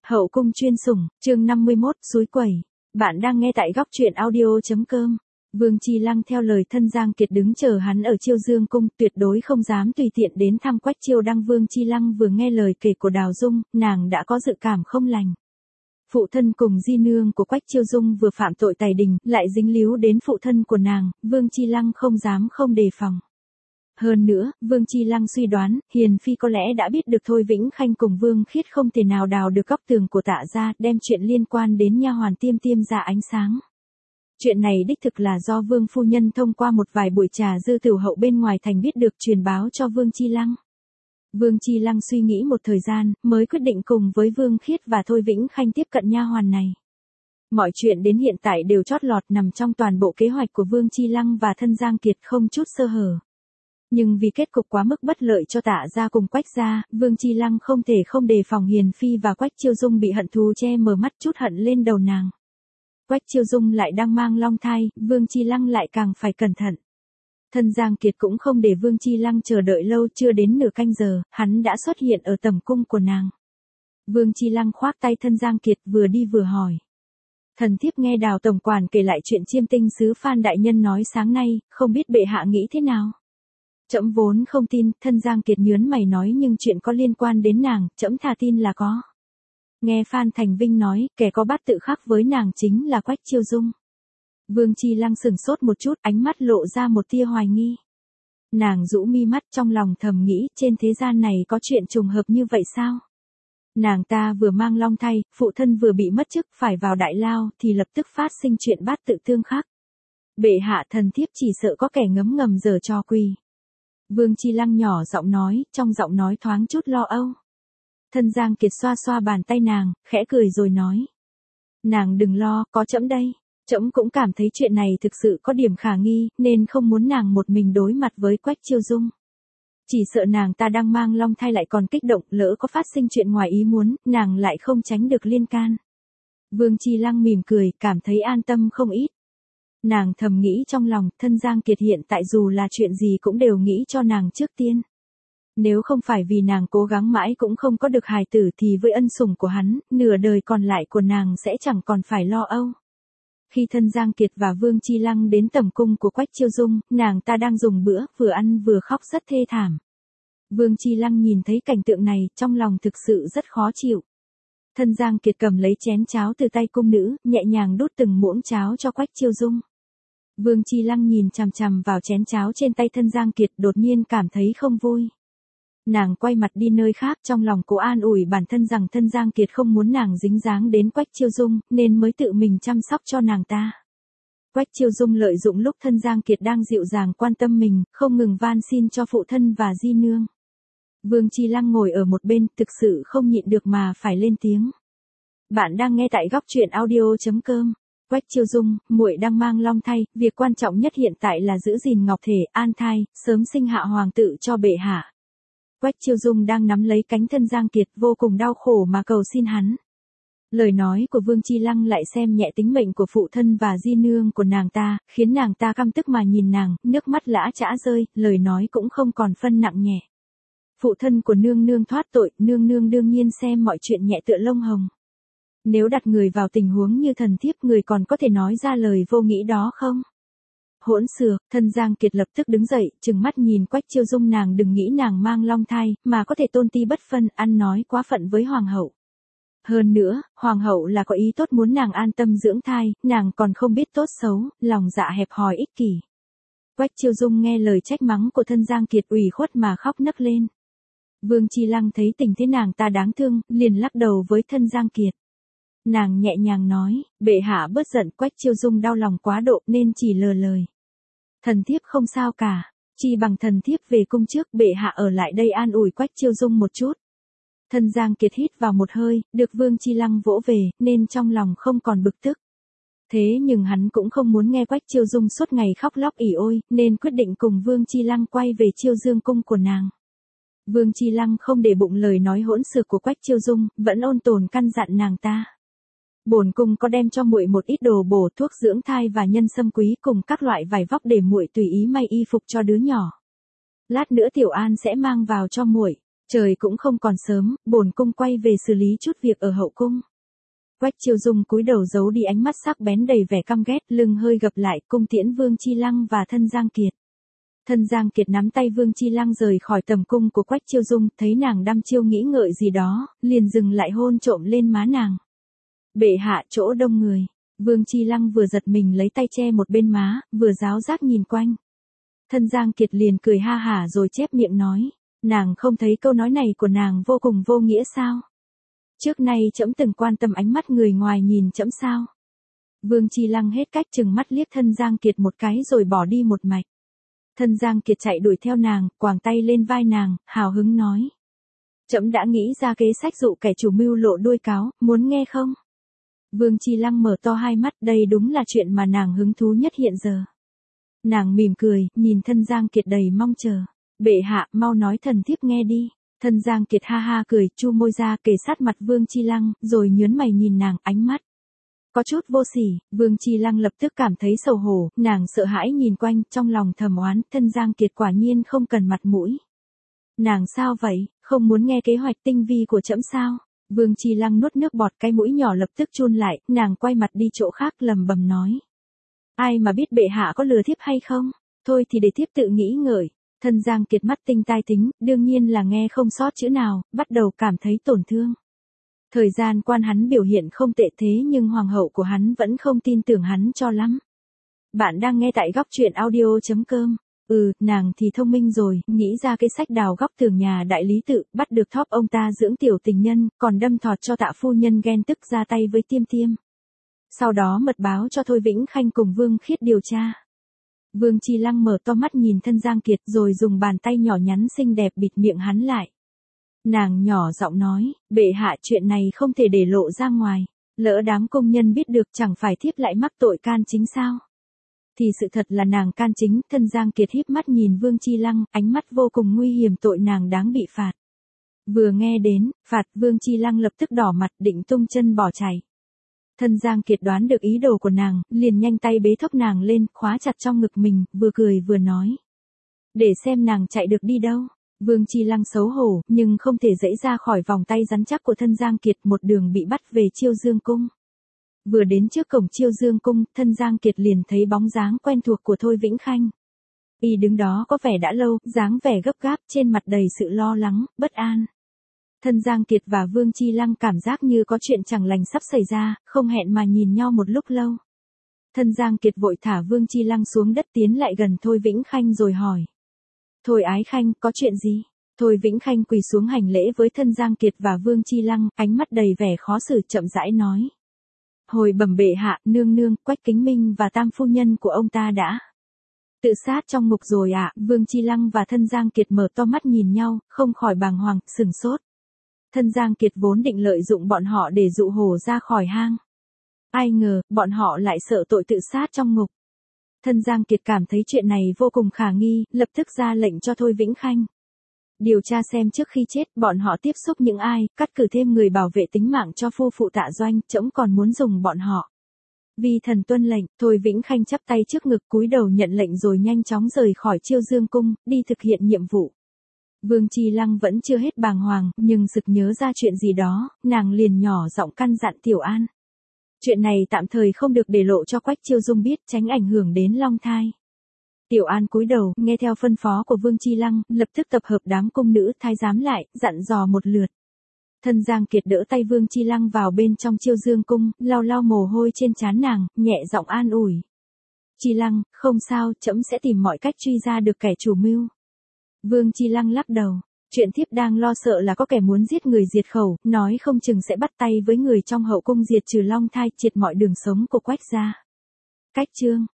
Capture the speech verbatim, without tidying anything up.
Hậu cung chuyên sủng, chương năm mươi mốt, suối quẩy. Bạn đang nghe tại góc truyện audio.com. Vương Chi Lăng theo lời thân Giang Kiệt đứng chờ hắn ở Chiêu Dương cung, tuyệt đối không dám tùy tiện đến thăm Quách Chiêu Đăng. Vương Chi Lăng vừa nghe lời kể của Đào Dung, nàng đã có dự cảm không lành. Phụ thân cùng di nương của Quách Chiêu Dung vừa phạm tội tày đình, lại dính líu đến phụ thân của nàng, Vương Chi Lăng không dám không đề phòng. Hơn nữa, Vương Chi Lăng suy đoán, Hiền Phi có lẽ đã biết được Thôi Vĩnh Khanh cùng Vương Khiết không thể nào đào được góc tường của Tạ gia, đem chuyện liên quan đến nha hoàn Tiêm Tiêm ra ánh sáng. Chuyện này đích thực là do Vương phu nhân thông qua một vài buổi trà dư tiểu hậu bên ngoài thành biết được, truyền báo cho Vương Chi Lăng. Vương Chi Lăng suy nghĩ một thời gian, mới quyết định cùng với Vương Khiết và Thôi Vĩnh Khanh tiếp cận nha hoàn này. Mọi chuyện đến hiện tại đều chót lọt nằm trong toàn bộ kế hoạch của Vương Chi Lăng và thân Giang Kiệt, không chút sơ hở. Nhưng vì kết cục quá mức bất lợi cho Tạ gia cùng Quách gia, Vương Chi Lăng không thể không đề phòng Hiền Phi và Quách Chiêu Dung bị hận thù che mờ mắt, chút hận lên đầu nàng. Quách Chiêu Dung lại đang mang long thai, Vương Chi Lăng lại càng phải cẩn thận. Thân Giang Kiệt cũng không để Vương Chi Lăng chờ đợi lâu, chưa đến nửa canh giờ, hắn đã xuất hiện ở tầm cung của nàng. Vương Chi Lăng khoác tay thân Giang Kiệt, vừa đi vừa hỏi. Thần thiếp nghe Đào tổng quản kể lại chuyện Chiêm Tinh sứ Phan đại nhân nói sáng nay, không biết bệ hạ nghĩ thế nào? Trẫm vốn không tin, thân Giang Kiệt nhớn mày nói, nhưng chuyện có liên quan đến nàng, trẫm thà tin là có. Nghe Phan Thành Vinh nói, kẻ có bát tự khác với nàng chính là Quách Chiêu Dung. Vương Chi Lăng sừng sốt một chút, ánh mắt lộ ra một tia hoài nghi. Nàng rũ mi mắt, trong lòng thầm nghĩ, trên thế gian này có chuyện trùng hợp như vậy sao? Nàng ta vừa mang long thai, phụ thân vừa bị mất chức, phải vào đại lao, thì lập tức phát sinh chuyện bát tự tương khắc. Bệ hạ, thần thiếp chỉ sợ có kẻ ngấm ngầm giở trò quỷ. Vương Chi Lăng nhỏ giọng nói, trong giọng nói thoáng chút lo âu. Thân Giang Kiệt xoa xoa bàn tay nàng, khẽ cười rồi nói. Nàng đừng lo, có trẫm đây. Trẫm cũng cảm thấy chuyện này thực sự có điểm khả nghi, nên không muốn nàng một mình đối mặt với Quách Chiêu Dung. Chỉ sợ nàng ta đang mang long thai lại còn kích động, lỡ có phát sinh chuyện ngoài ý muốn, nàng lại không tránh được liên can. Vương Chi Lăng mỉm cười, cảm thấy an tâm không ít. Nàng thầm nghĩ trong lòng, thân Giang Kiệt hiện tại dù là chuyện gì cũng đều nghĩ cho nàng trước tiên. Nếu không phải vì nàng cố gắng mãi cũng không có được hài tử thì với ân sủng của hắn, nửa đời còn lại của nàng sẽ chẳng còn phải lo âu. Khi thân Giang Kiệt và Vương Chi Lăng đến tầm cung của Quách Chiêu Dung, nàng ta đang dùng bữa, vừa ăn vừa khóc rất thê thảm. Vương Chi Lăng nhìn thấy cảnh tượng này, trong lòng thực sự rất khó chịu. Thân Giang Kiệt cầm lấy chén cháo từ tay cung nữ, nhẹ nhàng đút từng muỗng cháo cho Quách Chiêu Dung. Vương Chi Lăng nhìn chằm chằm vào chén cháo trên tay thân Giang Kiệt, đột nhiên cảm thấy không vui. Nàng quay mặt đi nơi khác, trong lòng cố an ủi bản thân rằng thân Giang Kiệt không muốn nàng dính dáng đến Quách Chiêu Dung, nên mới tự mình chăm sóc cho nàng ta. Quách Chiêu Dung lợi dụng lúc thân Giang Kiệt đang dịu dàng quan tâm mình, không ngừng van xin cho phụ thân và di nương. Vương Chi Lăng ngồi ở một bên, thực sự không nhịn được mà phải lên tiếng. Bạn đang nghe tại góc truyện audio.com. Quách Chiêu Dung, muội đang mang long thai, việc quan trọng nhất hiện tại là giữ gìn ngọc thể, an thai, sớm sinh hạ hoàng tử cho bệ hạ. Quách Chiêu Dung đang nắm lấy cánh thân Giang Kiệt, vô cùng đau khổ mà cầu xin hắn. Lời nói của Vương Chi Lăng lại xem nhẹ tính mệnh của phụ thân và di nương của nàng ta, khiến nàng ta căm tức mà nhìn nàng, nước mắt lã chã rơi, lời nói cũng không còn phân nặng nhẹ. Phụ thân của nương nương thoát tội, nương nương đương nhiên xem mọi chuyện nhẹ tựa lông hồng. Nếu đặt người vào tình huống như thần thiếp, người còn có thể nói ra lời vô nghĩ đó không? Hỗn xược, thân Giang Kiệt lập tức đứng dậy, trừng mắt nhìn Quách Chiêu Dung, nàng đừng nghĩ nàng mang long thai, mà có thể tôn ti bất phân, ăn nói quá phận với hoàng hậu. Hơn nữa, hoàng hậu là có ý tốt muốn nàng an tâm dưỡng thai, nàng còn không biết tốt xấu, lòng dạ hẹp hòi ích kỷ. Quách Chiêu Dung nghe lời trách mắng của thân Giang Kiệt ủy khuất mà khóc nấc lên. Vương Chi Lăng thấy tình thế nàng ta đáng thương, liền lắc đầu với thân Giang Kiệt. Nàng nhẹ nhàng nói, bệ hạ bớt giận. Quách Chiêu Dung đau lòng quá độ nên chỉ lờ lời. Thần thiếp không sao cả, chi bằng thần thiếp về cung trước, bệ hạ ở lại đây an ủi Quách Chiêu Dung một chút. Thân Giang Kiệt hít vào một hơi, được Vương Chi Lăng vỗ về, nên trong lòng không còn bực tức. Thế nhưng hắn cũng không muốn nghe Quách Chiêu Dung suốt ngày khóc lóc ỉ ôi, nên quyết định cùng Vương Chi Lăng quay về Chiêu Dương cung của nàng. Vương Chi Lăng không để bụng lời nói hỗn xược của Quách Chiêu Dung, vẫn ôn tồn căn dặn nàng ta. Bổn cung có đem cho muội một ít đồ bổ, thuốc dưỡng thai và nhân sâm quý cùng các loại vải vóc để muội tùy ý may y phục cho đứa nhỏ. Lát nữa Tiểu An sẽ mang vào cho muội. Trời cũng không còn sớm, bổn cung quay về xử lý chút việc ở hậu cung. Quách Chiêu Dung cúi đầu giấu đi ánh mắt sắc bén đầy vẻ căm ghét, lưng hơi gập lại, cung tiễn Vương Chi Lăng và Thân Giang Kiệt. Thân Giang Kiệt nắm tay Vương Chi Lăng rời khỏi tầm cung của Quách Chiêu Dung, thấy nàng đăm chiêu nghĩ ngợi gì đó, liền dừng lại hôn trộm lên má nàng. Bệ hạ, chỗ đông người. Vương Chi Lăng vừa giật mình lấy tay che một bên má, vừa giáo giác nhìn quanh. Thân Giang Kiệt liền cười ha hả rồi chép miệng nói, nàng không thấy câu nói này của nàng vô cùng vô nghĩa sao? Trước nay trẫm từng quan tâm ánh mắt người ngoài nhìn trẫm sao? Vương Chi Lăng hết cách chừng mắt liếc Thân Giang Kiệt một cái rồi bỏ đi một mạch. Thân Giang Kiệt chạy đuổi theo nàng, quàng tay lên vai nàng, hào hứng nói. Trẫm đã nghĩ ra kế sách dụ kẻ chủ mưu lộ đuôi cáo, muốn nghe không? Vương Chi Lăng mở to hai mắt, đây đúng là chuyện mà nàng hứng thú nhất hiện giờ. Nàng mỉm cười, nhìn Thân Giang Kiệt đầy mong chờ. Bệ hạ, mau nói thần thiếp nghe đi. Thân Giang Kiệt ha ha cười, chu môi ra kề sát mặt Vương Chi Lăng, rồi nhớn mày nhìn nàng, ánh mắt có chút vô sỉ. Vương Chi Lăng lập tức cảm thấy xấu hổ, nàng sợ hãi nhìn quanh, trong lòng thầm oán, Thân Giang Kiệt quả nhiên không cần mặt mũi. Nàng sao vậy, không muốn nghe kế hoạch tinh vi của trẫm sao? Vương Chi Lăng nuốt nước bọt, cái mũi nhỏ lập tức chun lại, nàng quay mặt đi chỗ khác lầm bầm nói. Ai mà biết bệ hạ có lừa thiếp hay không? Thôi thì để thiếp tự nghĩ ngợi. Thân Giang Kiệt mắt tinh tai tính, đương nhiên là nghe không sót chữ nào, bắt đầu cảm thấy tổn thương. Thời gian quan hắn biểu hiện không tệ thế nhưng hoàng hậu của hắn vẫn không tin tưởng hắn cho lắm. Bạn đang nghe tại góc truyện audio chấm com. Ừ, nàng thì thông minh rồi, nghĩ ra cái sách đào góc tường nhà đại lý tự, bắt được thóp ông ta dưỡng tiểu tình nhân, còn đâm thọt cho Tạ phu nhân ghen tức ra tay với Tiêm Tiêm. Sau đó mật báo cho Thôi Vĩnh Khanh cùng Vương Khiết điều tra. Vương Chi Lăng mở to mắt nhìn Thân Giang Kiệt rồi dùng bàn tay nhỏ nhắn xinh đẹp bịt miệng hắn lại. Nàng nhỏ giọng nói, bệ hạ, chuyện này không thể để lộ ra ngoài, lỡ đám công nhân biết được chẳng phải thiếp lại mắc tội can chính sao? Thì sự thật là nàng can chính. Thân Giang Kiệt híp mắt nhìn Vương Chi Lăng, ánh mắt vô cùng nguy hiểm, tội nàng đáng bị phạt. Vừa nghe đến phạt, Vương Chi Lăng lập tức đỏ mặt, định tung chân bỏ chạy. Thân Giang Kiệt đoán được ý đồ của nàng, liền nhanh tay bế thốc nàng lên, khóa chặt trong ngực mình, vừa cười vừa nói. Để xem nàng chạy được đi đâu. Vương Chi Lăng xấu hổ, nhưng không thể dãy ra khỏi vòng tay rắn chắc của Thân Giang Kiệt, một đường bị bắt về Chiêu Dương Cung. Vừa đến trước cổng Chiêu Dương Cung, Thân Giang Kiệt liền thấy bóng dáng quen thuộc của Thôi Vĩnh Khanh. Y đứng đó có vẻ đã lâu, dáng vẻ gấp gáp, trên mặt đầy sự lo lắng, bất an. Thân Giang Kiệt và Vương Chi Lăng cảm giác như có chuyện chẳng lành sắp xảy ra, không hẹn mà nhìn nhau một lúc lâu. Thân Giang Kiệt vội thả Vương Chi Lăng xuống đất, tiến lại gần Thôi Vĩnh Khanh rồi hỏi. Thôi ái khanh, có chuyện gì? Thôi Vĩnh Khanh quỳ xuống hành lễ với Thân Giang Kiệt và Vương Chi Lăng, ánh mắt đầy vẻ khó xử, chậm rãi nói. Hồi bẩm bệ hạ, nương nương, Quách Kính Minh và tam phu nhân của ông ta đã tự sát trong ngục rồi ạ. À? Vương Chi Lăng và Thân Giang Kiệt mở to mắt nhìn nhau, không khỏi bàng hoàng, sừng sốt. Thân Giang Kiệt vốn định lợi dụng bọn họ để dụ hổ ra khỏi hang. Ai ngờ, bọn họ lại sợ tội tự sát trong ngục. Thân Giang Kiệt cảm thấy chuyện này vô cùng khả nghi, lập tức ra lệnh cho Thôi Vĩnh Khanh điều tra xem trước khi chết bọn họ tiếp xúc những ai, cắt cử thêm người bảo vệ tính mạng cho phu phụ Tạ Doanh, trẫm còn muốn dùng bọn họ. Vì thần tuân lệnh, Thôi Vĩnh Khanh chắp tay trước ngực cúi đầu nhận lệnh rồi nhanh chóng rời khỏi Chiêu Dương Cung, đi thực hiện nhiệm vụ. Vương Chi Lăng vẫn chưa hết bàng hoàng, nhưng sực nhớ ra chuyện gì đó, nàng liền nhỏ giọng căn dặn Tiểu An. Chuyện này tạm thời không được để lộ cho Quách Chiêu Dung biết, tránh ảnh hưởng đến Long Thai. Tiểu An cúi đầu, nghe theo phân phó của Vương Chi Lăng, lập tức tập hợp đám cung nữ thái giám lại, dặn dò một lượt. Thân Giang Kiệt đỡ tay Vương Chi Lăng vào bên trong Chiêu Dương Cung, lau lau mồ hôi trên trán nàng, nhẹ giọng an ủi. Chi Lăng, không sao, trẫm sẽ tìm mọi cách truy ra được kẻ chủ mưu. Vương Chi Lăng lắc đầu. Chuyện thiếp đang lo sợ là có kẻ muốn giết người diệt khẩu, nói không chừng sẽ bắt tay với người trong hậu cung diệt trừ Long Thai, triệt mọi đường sống của Quách gia. Cách chương